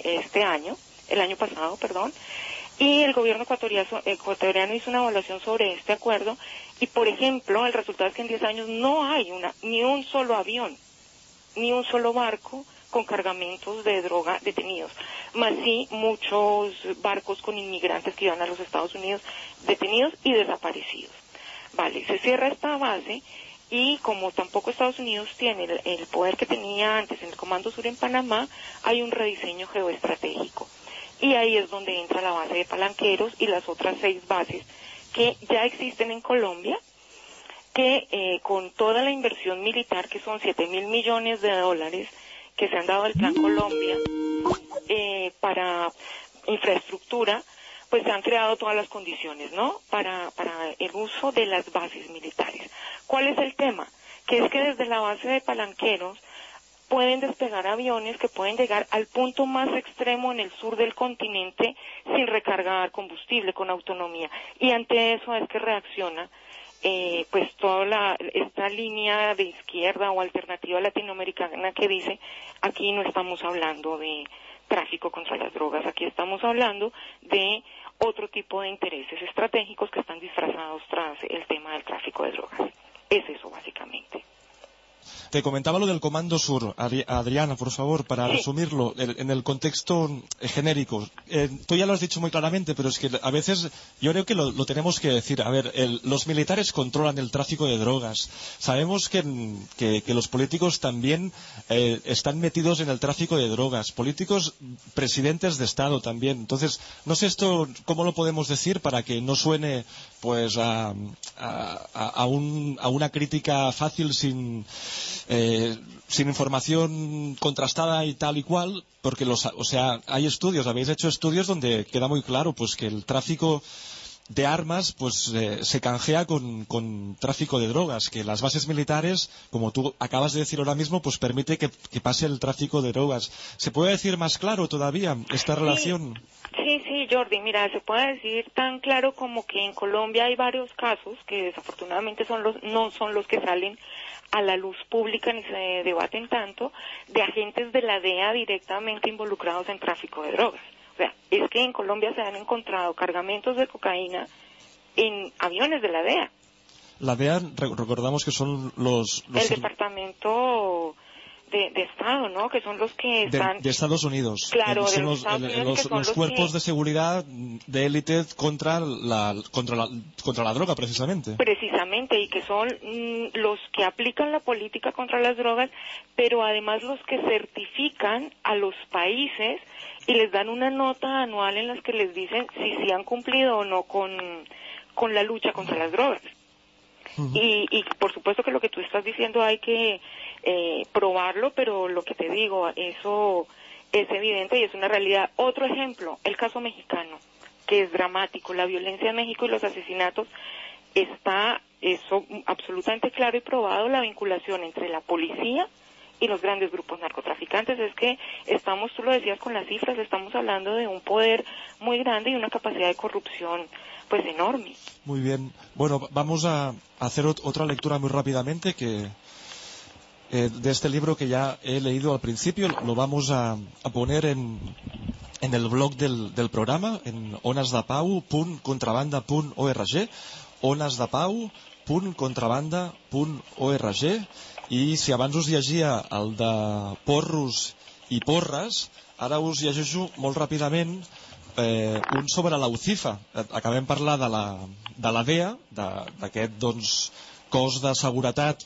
el año pasado, y el gobierno ecuatoriano hizo una evaluación sobre este acuerdo y, por ejemplo, el resultado es que en 10 años no hay ni un solo avión, ni un solo barco con cargamentos de droga detenidos, más sí muchos barcos con inmigrantes que iban a los Estados Unidos detenidos y desaparecidos. Vale, se cierra esta base y como tampoco Estados Unidos tiene el poder que tenía antes en el Comando Sur en Panamá, hay un rediseño geoestratégico. Y ahí es donde entra la base de Palenqueros y las otras 6 bases que ya existen en Colombia, que con toda la inversión militar, que son 7.000 millones de dólares que se han dado al Plan Colombia para infraestructura, pues se han creado todas las condiciones, ¿no? Para el uso de las bases militares. ¿Cuál es el tema? Que es que desde la base de Palenqueros pueden despegar aviones que pueden llegar al punto más extremo en el sur del continente sin recargar combustible, con autonomía. Y ante eso es que reacciona pues toda esta línea de izquierda o alternativa latinoamericana que dice, aquí no estamos hablando de tráfico contra las drogas, aquí estamos hablando de otro tipo de intereses estratégicos que están disfrazados tras el tema del tráfico de drogas. Es eso básicamente. Te comentaba lo del Comando Sur, Adriana, por favor, para resumirlo en el contexto genérico. Tú ya lo has dicho muy claramente, pero es que a veces yo creo que lo tenemos que decir. A ver, los militares controlan el tráfico de drogas. Sabemos que los políticos también están metidos en el tráfico de drogas. Políticos, presidentes de Estado también. Entonces, no sé esto cómo lo podemos decir para que no suene pues a una crítica fácil sin información contrastada y tal y cual, porque hay estudios, habéis hecho estudios donde queda muy claro pues que el tráfico de armas pues se canjea con tráfico de drogas, que las bases militares, como tú acabas de decir ahora mismo, pues permite que pase el tráfico de drogas. ¿Se puede decir más claro todavía esta relación? Sí, Jordi, mira, se puede decir tan claro como que en Colombia hay varios casos que desafortunadamente no son los que salen a la luz pública ni se debaten tanto, de agentes de la DEA directamente involucrados en tráfico de drogas. O sea, es que en Colombia se han encontrado cargamentos de cocaína en aviones de la DEA. La DEA, recordamos que son los el Departamento de Estado, ¿no? Que son los que están... De Estados Unidos. Claro, son de Estados Unidos, los cuerpos de seguridad de élite contra la droga, precisamente. Precisamente, y que son los que aplican la política contra las drogas, pero además los que certifican a los países y les dan una nota anual en las que les dicen si han cumplido o no con la lucha contra las drogas. Uh-huh. Y por supuesto que lo que tú estás diciendo hay que probarlo, pero lo que te digo, eso es evidente y es una realidad. Otro ejemplo, el caso mexicano, que es dramático. La violencia en México y los asesinatos, está eso absolutamente claro y probado, la vinculación entre la policía y los grandes grupos narcotraficantes. Es que tú lo decías con las cifras, estamos hablando de un poder muy grande y una capacidad de corrupción pues enorme. Muy bien. Bueno, vamos a hacer otra lectura muy rápidamente de este libro que ya he leído al principio. Lo vamos a poner en el blog del programa, en onasdepau.contrabanda.org, onasdepau.contrabanda.org. I si abans us llegia el de porros i porres, ara us llegeixo molt ràpidament un sobre la UCIFA. Acabem de parlar de la DEA, d'aquest cos de seguretat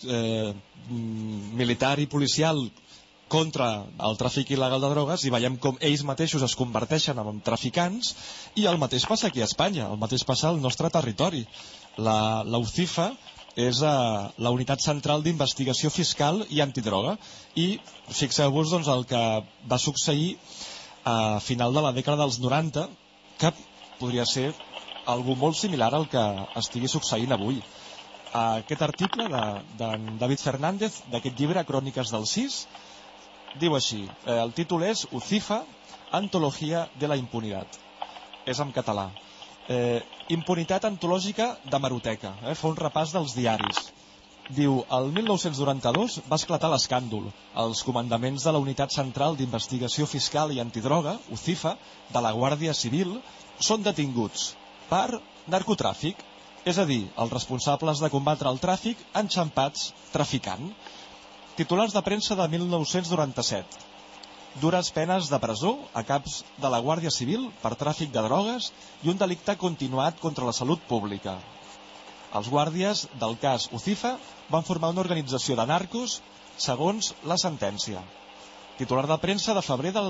militar i policial contra el tràfic il·legal de drogues, i veiem com ells mateixos es converteixen en traficants, i el mateix passa aquí a Espanya, el mateix passa al nostre territori. La UCIFA és la Unitat Central d'Investigació Fiscal i Antidroga, i fixeu-vos el que va succeir a final de la dècada dels 90, que podria ser algo molt similar al que estigui succeint avui. Aquest article d'en David Fernández, d'aquest llibre Cròniques del 6, diu així, el títol és UCIFA, Antologia de la Impunitat. És en català. Impunitat antològica d'hemeroteca. Fa un repàs dels diaris. Diu, el 1992 va esclatar l'escàndol. Els comandaments de la Unitat Central d'Investigació Fiscal i Antidroga, UCIFA, de la Guàrdia Civil, són detinguts per narcotràfic, és a dir, els responsables de combatre el tràfic enxampats traficant. Titulars de premsa de 1997. Dures penes de presó a caps de la Guàrdia Civil per tràfic de drogues i un delicte continuat contra la salut pública. Els guàrdies del cas UCIFA van formar una organització de narcos segons la sentència. Titular de premsa de febrer de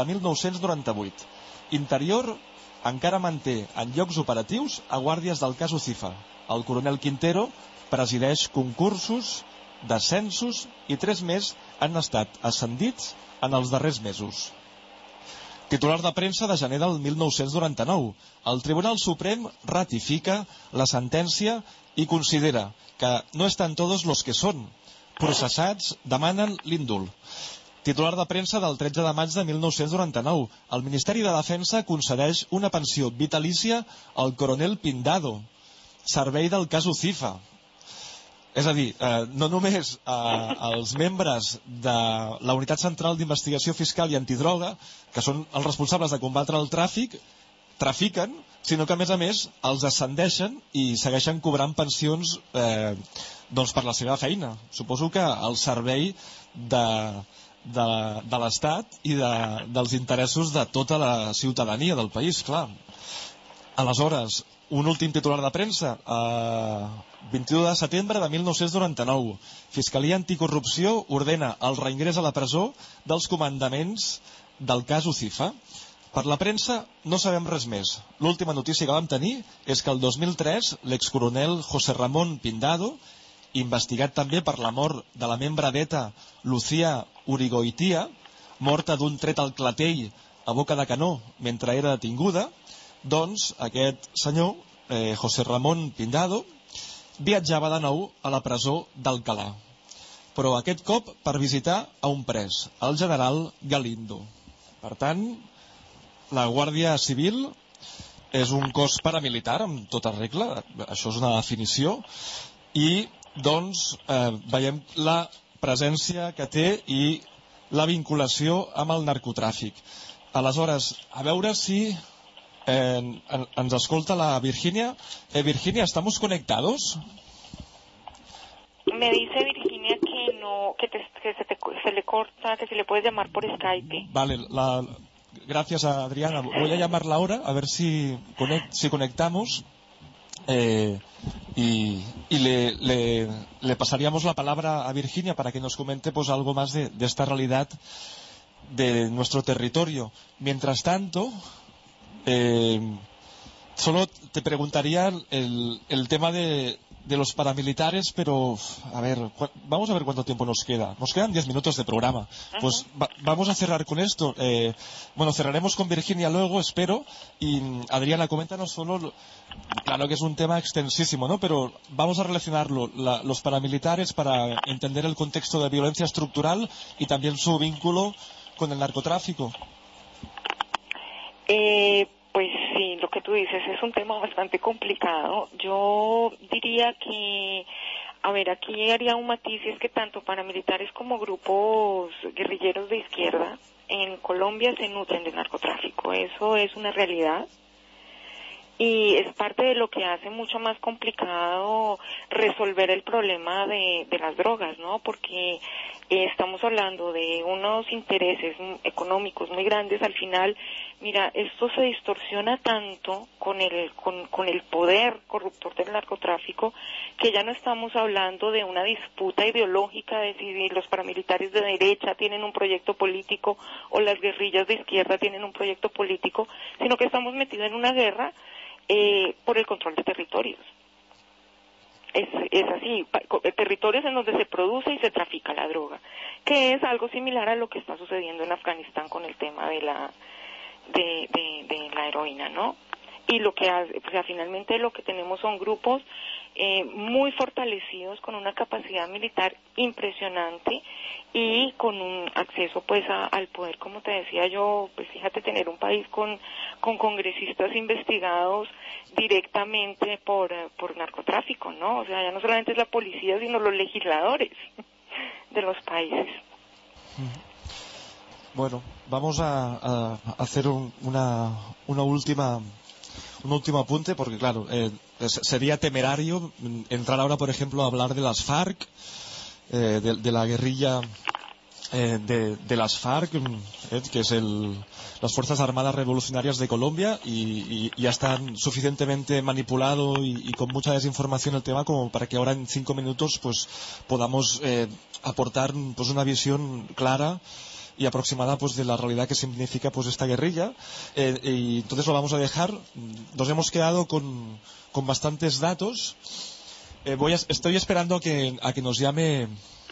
1998. Interior encara manté en llocs operatius a guàrdies del cas UCIFA. El coronel Quintero presideix concursos, descensos i 3 més han estat ascendits en els darrers mesos. Titular de premsa de gener del 1999. El Tribunal Suprem ratifica la sentència i considera que no estan todos los que són. Processats demanen l'indult. Titular de premsa del 13 de maig de 1999. El Ministeri de Defensa concedeix una pensió vitalícia al coronel Pindado, servei del cas Ucifa. És a dir, no només els membres de la Unitat Central d'Investigació Fiscal i Antidroga, que són els responsables de combatre el tràfic, trafiquen, sinó que a més els ascendeixen i segueixen cobrant pensions doncs per la seva feina. Suposo que el servei de l'Estat i dels interessos de tota la ciutadania del país, clar. Aleshores, un últim titular de premsa, 21 de setembre de 1999. Fiscalia Anticorrupció ordena el reingrés a la presó dels comandaments del cas Ucifa. Per la premsa no sabem res més. L'última notícia que vam tenir és que el 2003 l'excoronel José Ramón Pindado, investigat també per la mort de la membre d'ETA Lucía Urigoitia, morta d'un tret al clatell a boca de canó mentre era detinguda, doncs aquest senyor, José Ramón Pindado, viatjava de nou a la presó d'Alcalá, però aquest cop per visitar a un pres, el general Galindo. Per tant, la Guàrdia Civil és un cos paramilitar amb tota regla, això és una definició, i doncs veiem la presència que té i la vinculació amb el narcotràfic. Aleshores, a veure si ens escolta la Virginia. Virginia, ¿estamos conectados? Me dice Virginia que no, que se le corta, que si le puedes llamar por Skype. Vale, gracias a Adriana. Voy a llamarla ahora a ver si conectamos y le pasaríamos la palabra a Virginia para que nos comente pues algo más de esta realidad de nuestro territorio. Mientras tanto, solo te preguntaría el tema de los paramilitares, pero a ver, vamos a ver cuánto tiempo nos queda. Nos quedan 10 minutos de programa. Pues vamos a cerrar con esto. Bueno, cerraremos con Virginia luego, espero. Y Adriana, coméntanos solo, claro que es un tema extensísimo, ¿no? Pero vamos a relacionarlo, los paramilitares, para entender el contexto de violencia estructural y también su vínculo con el narcotráfico. Pues sí, lo que tú dices es un tema bastante complicado. Yo diría que, a ver, aquí haría un matiz, y es que tanto paramilitares como grupos guerrilleros de izquierda en Colombia se nutren del narcotráfico. Eso es una realidad y es parte de lo que hace mucho más complicado resolver el problema de las drogas, ¿no? Porque estamos hablando de unos intereses económicos muy grandes. Al final, mira, esto se distorsiona tanto con el poder corruptor del narcotráfico, que ya no estamos hablando de una disputa ideológica de si los paramilitares de derecha tienen un proyecto político o las guerrillas de izquierda tienen un proyecto político, sino que estamos metidos en una guerra por el control de territorios. Es así, territorios en donde se produce y se trafica la droga, que es algo similar a lo que está sucediendo en Afganistán con el tema de la heroína, ¿no? Y lo que hace, o sea, finalmente lo que tenemos son grupos muy fortalecidos, con una capacidad militar impresionante y con un acceso pues al poder, como te decía yo. Pues fíjate, tener un país con congresistas investigados directamente por narcotráfico, ¿no? O sea, ya no solamente es la policía, sino los legisladores de los países. Bueno, vamos a hacer un último apunte, porque claro, sería temerario entrar ahora, por ejemplo, a hablar de las FARC, de la guerrilla de las FARC, que es las Fuerzas Armadas Revolucionarias de Colombia, y ya están suficientemente manipulado y con mucha desinformación el tema como para que ahora en 5 minutos pues podamos aportar pues una visión clara y aproximada pues de la realidad que significa pues esta guerrilla, y entonces lo vamos a dejar. Nos hemos quedado con bastantes datos. Estoy esperando a que nos llame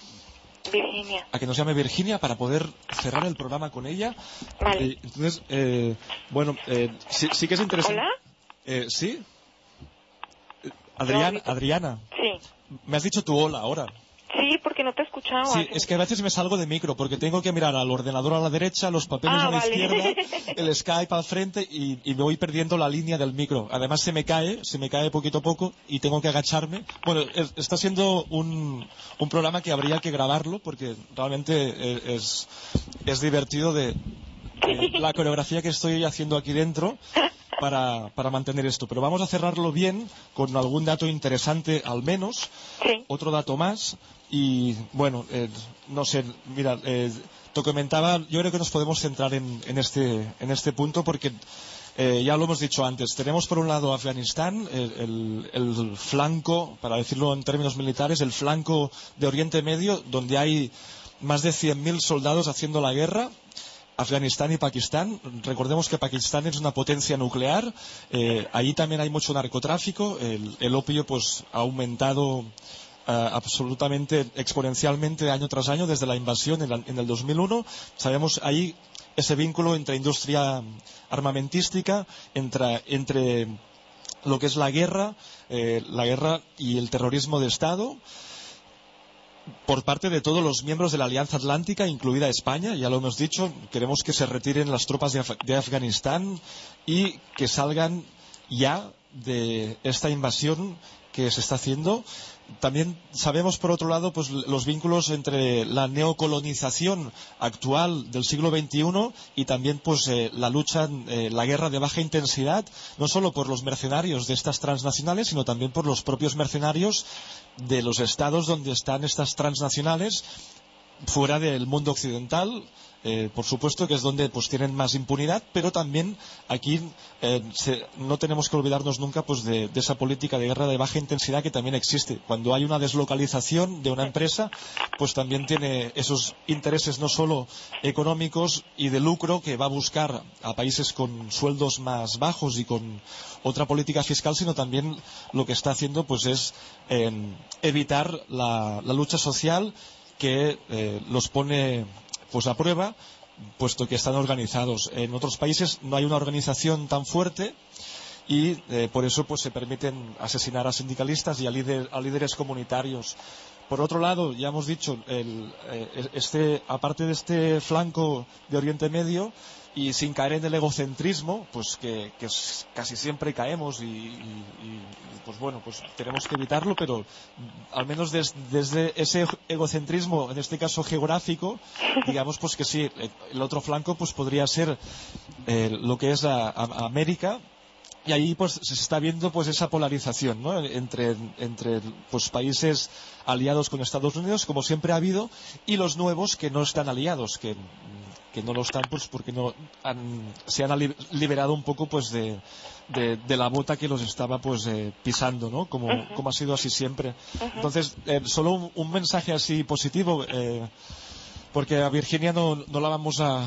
Virginia para poder cerrar el programa con ella. Vale. Entonces, bueno, sí que es interesante. ¿Hola? ¿Sí? Adriana, Sí. me has dicho tu hola ahora. Sí, porque que no te escuchaba. Sí, es que a veces me salgo de micro porque tengo que mirar al ordenador a la derecha, los papeles a la vale. izquierda, el Skype al frente y me voy perdiendo la línea del micro. Además se me cae poquito a poco y tengo que agacharme. Bueno, está siendo un programa que habría que grabarlo porque realmente es divertido de la coreografía que estoy haciendo aquí dentro para mantener esto. Pero vamos a cerrarlo bien con algún dato interesante al menos. Sí. Otro dato más. Y bueno, no sé, mira, te comentaba, yo creo que nos podemos centrar en este punto porque ya lo hemos dicho antes. Tenemos por un lado Afganistán, el flanco, para decirlo en términos militares, el flanco de Oriente Medio, donde hay más de 100.000 soldados haciendo la guerra. Afganistán y Pakistán. Recordemos que Pakistán es una potencia nuclear. Allí también hay mucho narcotráfico. El opio pues ha aumentado absolutamente exponencialmente año tras año desde la invasión en el 2001. Sabemos ahí ese vínculo entre industria armamentística, entre lo que es la guerra y el terrorismo de Estado, por parte de todos los miembros de la Alianza Atlántica, incluida España. Ya lo hemos dicho, queremos que se retiren las tropas de Afganistán y que salgan ya de esta invasión que se está haciendo. También sabemos, por otro lado, pues los vínculos entre la neocolonización actual del siglo XXI y también pues la lucha, la guerra de baja intensidad, no solo por los mercenarios de estas transnacionales, sino también por los propios mercenarios de los estados donde están estas transnacionales, fuera del mundo occidental. Por supuesto que es donde pues tienen más impunidad, pero también aquí no tenemos que olvidarnos nunca pues de esa política de guerra de baja intensidad que también existe. Cuando hay una deslocalización de una empresa, pues también tiene esos intereses no solo económicos y de lucro que va a buscar a países con sueldos más bajos y con otra política fiscal, sino también lo que está haciendo pues es evitar la lucha social que los pone pues a prueba, puesto que están organizados. En otros países no hay una organización tan fuerte y por eso pues se permiten asesinar a sindicalistas y a líderes comunitarios. Por otro lado, ya hemos dicho, aparte de este flanco de Oriente Medio, y sin caer en el egocentrismo, pues que casi siempre caemos y pues bueno, pues tenemos que evitarlo, pero al menos desde ese egocentrismo, en este caso geográfico, digamos pues que sí, el otro flanco pues podría ser lo que es América. Y ahí pues se está viendo pues esa polarización, ¿no? entre pues países aliados con Estados Unidos, como siempre ha habido, y los nuevos que no están aliados, que no lo están pues porque se han liberado un poco pues de la bota que los estaba pues pisando, ¿no? Como ha sido así siempre. Entonces, solo un mensaje así positivo, porque a Virginia no la vamos a...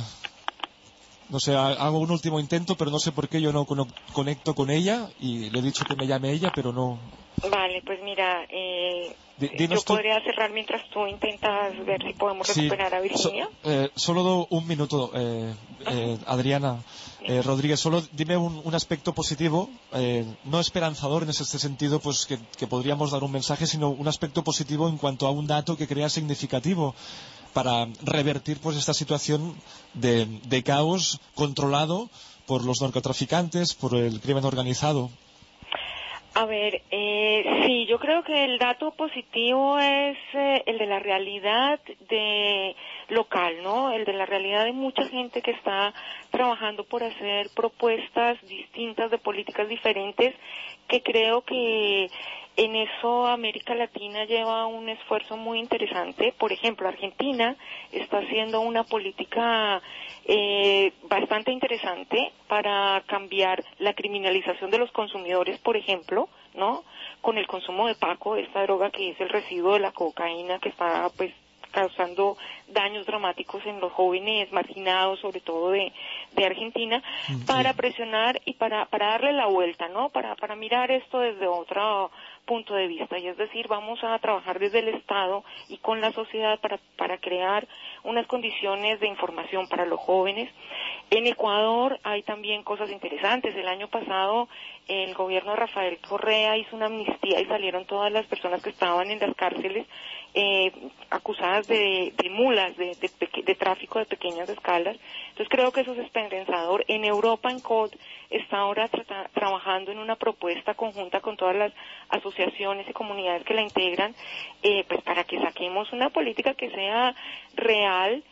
No sé, hago un último intento, pero no sé por qué yo no conecto con ella y le he dicho que me llame ella, pero no. Vale, pues mira, yo podría cerrar mientras tú intentas ver si podemos recuperar a Virginia. Solo un minuto, Adriana Rodríguez, solo dime un aspecto positivo, no esperanzador en ese sentido, pues que podríamos dar un mensaje, sino un aspecto positivo en cuanto a un dato que crea significativo para revertir pues esta situación de caos controlado por los narcotraficantes, por el crimen organizado. A ver, sí, yo creo que el dato positivo es el de la realidad local, ¿no? El de la realidad de mucha gente que está trabajando por hacer propuestas distintas de políticas diferentes, que creo que en eso América Latina lleva un esfuerzo muy interesante. Por ejemplo, Argentina está haciendo una política bastante interesante para cambiar la criminalización de los consumidores, por ejemplo, ¿no? Con el consumo de Paco, esta droga que es el residuo de la cocaína que está pues causando daños dramáticos en los jóvenes marginados, sobre todo de Argentina, para presionar y para darle la vuelta, ¿no? Para mirar esto desde otro punto de vista, y es decir, vamos a trabajar desde el Estado y con la sociedad para crear unas condiciones de información para los jóvenes. En Ecuador hay también cosas interesantes. El año pasado el gobierno de Rafael Correa hizo una amnistía y salieron todas las personas que estaban en las cárceles acusadas de mulas, de tráfico de pequeñas escalas. Entonces creo que eso es esperanzador. En Europa, en COD, está ahora trabajando en una propuesta conjunta con todas las asociaciones y comunidades que la integran, pues para que saquemos una política que sea real.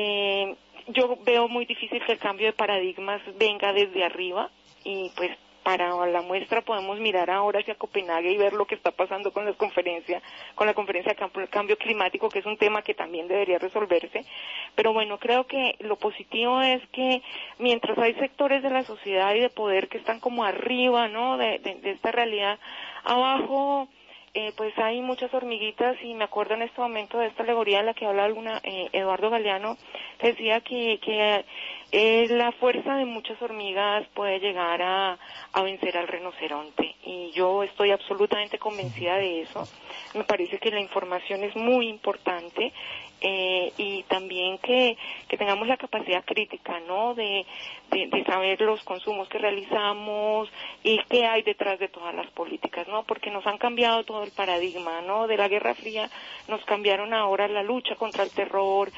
Yo veo muy difícil que el cambio de paradigmas venga desde arriba, y pues para la muestra podemos mirar ahora hacia Copenhague y ver lo que está pasando con la conferencia de cambio climático, que es un tema que también debería resolverse. Pero bueno, creo que lo positivo es que mientras hay sectores de la sociedad y de poder que están como arriba, ¿no?, de esta realidad, abajo pues hay muchas hormiguitas, y me acuerdo en este momento de esta alegoría en la que habla Eduardo Galeano, que decía que la fuerza de muchas hormigas puede llegar a vencer al rinoceronte, y yo estoy absolutamente convencida de eso. Me parece que la información es muy importante, y también que tengamos la capacidad crítica, ¿no?, de saber los consumos que realizamos y qué hay detrás de todas las políticas, ¿no?, porque nos han cambiado todo el paradigma, ¿no?, de la Guerra Fría nos cambiaron ahora la lucha contra el terror,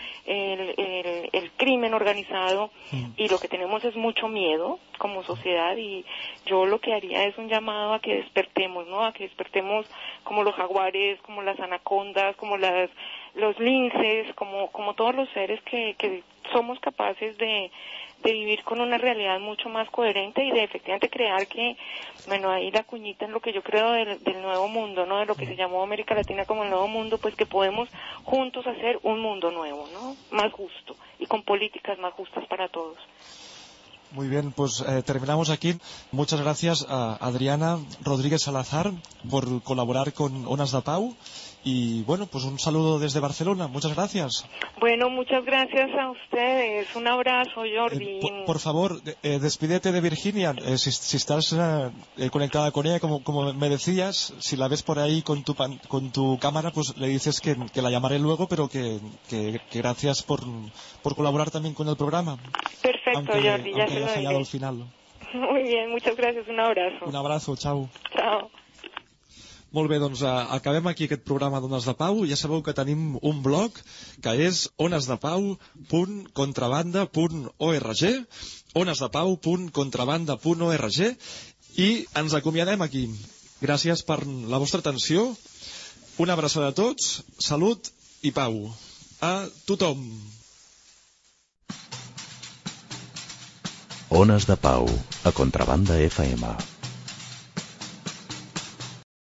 el crimen organizado, y lo que tenemos es mucho miedo como sociedad, y yo lo que haría es un llamado a que despertemos, ¿no?, a que despertemos como los jaguares, como las anacondas, como los linces, como todos los seres que somos capaces de vivir con una realidad mucho más coherente y de efectivamente crear que, bueno, ahí la cuñita en lo que yo creo del nuevo mundo, ¿no?, de lo que se llamó América Latina como el nuevo mundo, pues que podemos juntos hacer un mundo nuevo, ¿no?, más justo y con políticas más justas para todos. Muy bien, pues terminamos aquí. Muchas gracias a Adriana Rodríguez Salazar por colaborar con Ones de Pau. Y bueno, pues un saludo desde Barcelona. Muchas gracias. Bueno, muchas gracias a ustedes. Un abrazo, Jordi. Por favor, despídete de Virginia. Si estás conectada con ella, como me decías, si la ves por ahí con tu cámara, pues le dices que la llamaré luego, pero que gracias por colaborar también con el programa. Perfecto, Jordi, ya se lo diré al final. Muy bien, muchas gracias. Un abrazo. Un abrazo, chao. Chao. Molt bé, doncs acabem aquí aquest programa d'Ones de Pau. Ja sabeu que tenim un blog que és onesdepau.contrabanda.org, onesdepau.contrabanda.org, i ens acomiadem aquí. Gràcies per la vostra atenció. Una abraçada a tots, salut i pau. A tothom. Ones de Pau, a Contrabanda FM.